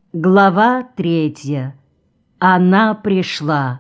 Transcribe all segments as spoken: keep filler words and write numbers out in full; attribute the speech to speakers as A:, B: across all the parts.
A: Глава третья. Она пришла.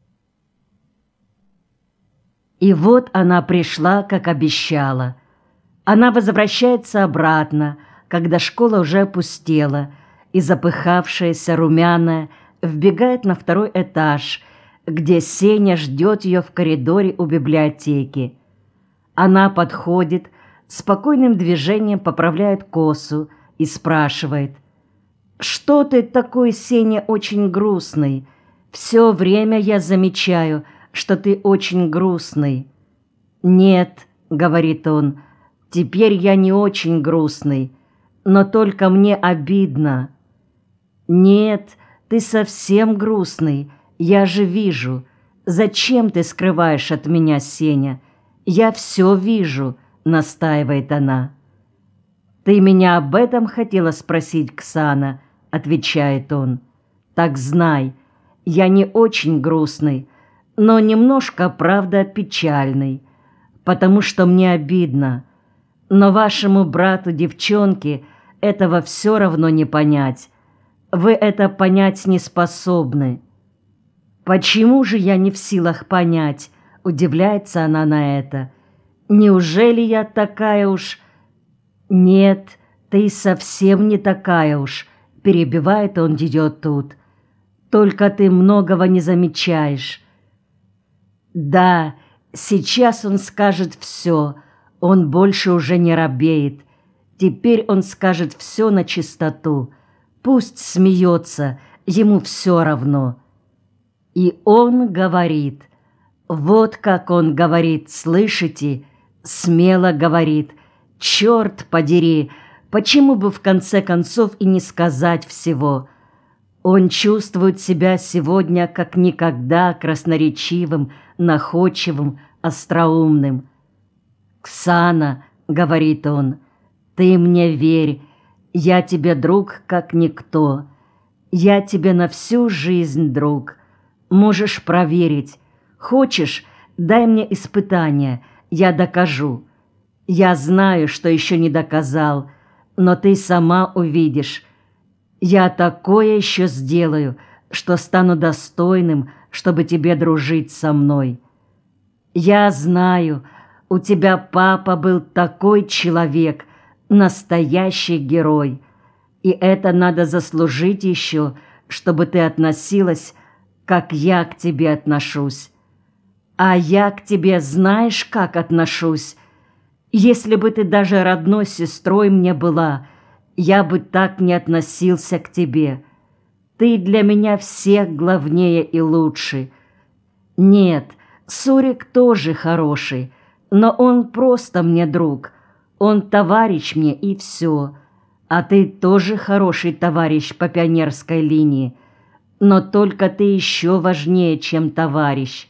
A: И вот она пришла, как обещала. Она возвращается обратно, когда школа уже опустела, и запыхавшаяся, румяная, вбегает на второй этаж, где Сеня ждет ее в коридоре у библиотеки. Она подходит, спокойным движением поправляет косу и спрашивает: «Что ты такой, Сеня, очень грустный? Все время я замечаю, что ты очень грустный». «Нет», — говорит он, — «теперь я не очень грустный, но только мне обидно». «Нет, ты совсем грустный, я же вижу. Зачем ты скрываешь от меня, Сеня? Я все вижу», — настаивает она. «Ты меня об этом хотела спросить, Ксана?» — отвечает он. «Так знай, я не очень грустный, но немножко, правда, печальный, потому что мне обидно. Но вашему брату-девчонке этого все равно не понять. Вы это понять не способны». «Почему же я не в силах понять?» — удивляется она на это. «Неужели я такая уж...» «Нет, ты совсем не такая уж», — перебивает он ее тут. «Только ты многого не замечаешь». Да, сейчас он скажет все, он больше уже не робеет. Теперь он скажет все на чистоту. Пусть смеется, ему все равно. И он говорит. Вот как он говорит, слышите? Смело говорит. Черт подери, почему бы в конце концов и не сказать всего? Он чувствует себя сегодня как никогда красноречивым, находчивым, остроумным. «Ксана», — говорит он, — «ты мне верь, я тебе друг, как никто. Я тебе на всю жизнь друг. Можешь проверить. Хочешь, дай мне испытание, я докажу. Я знаю, что еще не доказал, но ты сама увидишь. Я такое еще сделаю, что стану достойным, чтобы тебе дружить со мной. Я знаю, у тебя папа был такой человек, настоящий герой, и это надо заслужить еще, чтобы ты относилась, как я к тебе отношусь. А я к тебе знаешь, как отношусь? Если бы ты даже родной сестрой мне была, я бы так не относился к тебе. Ты для меня всех главнее и лучше. Нет, Сурик тоже хороший, но он просто мне друг. Он товарищ мне и все. А ты тоже хороший товарищ по пионерской линии, но только ты еще важнее, чем товарищ.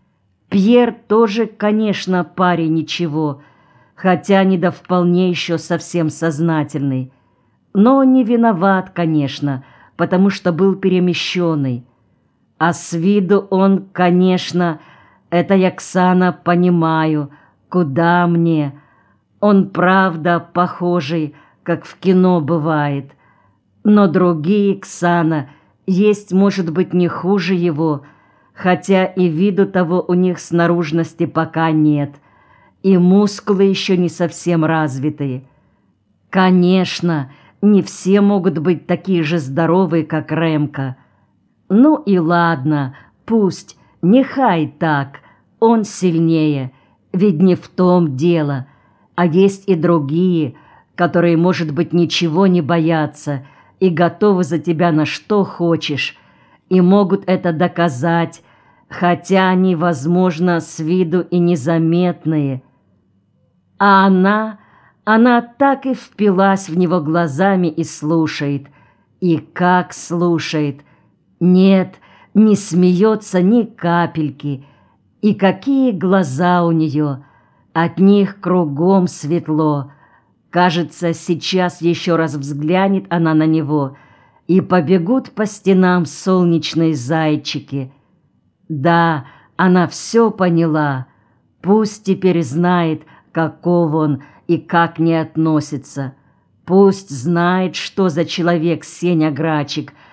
A: Пьер тоже, конечно, парень ничего, хотя не до вполне еще совсем сознательный. Но не виноват, конечно, потому что был перемещенный. А с виду он, конечно, это я, Ксана, понимаю, куда мне. Он, правда, похожий, как в кино бывает. Но другие, Ксана, есть, может быть, не хуже его, хотя и виду того у них с наружности пока нет, и мускулы еще не совсем развитые. Конечно, не все могут быть такие же здоровые, как Ремка. Ну и ладно, пусть, нехай так, он сильнее, ведь не в том дело. А есть и другие, которые, может быть, ничего не боятся и готовы за тебя на что хочешь, и могут это доказать, хотя они, возможно, с виду и незаметные. А она... Она так и впилась в него глазами и слушает. И как слушает! Нет, не смеется ни капельки. И какие глаза у нее! От них кругом светло. Кажется, сейчас еще раз взглянет она на него, и побегут по стенам солнечные зайчики. Да, она все поняла. Пусть теперь знает, каков он, и как не относится. Пусть знает, что за человек Сеня Грачик,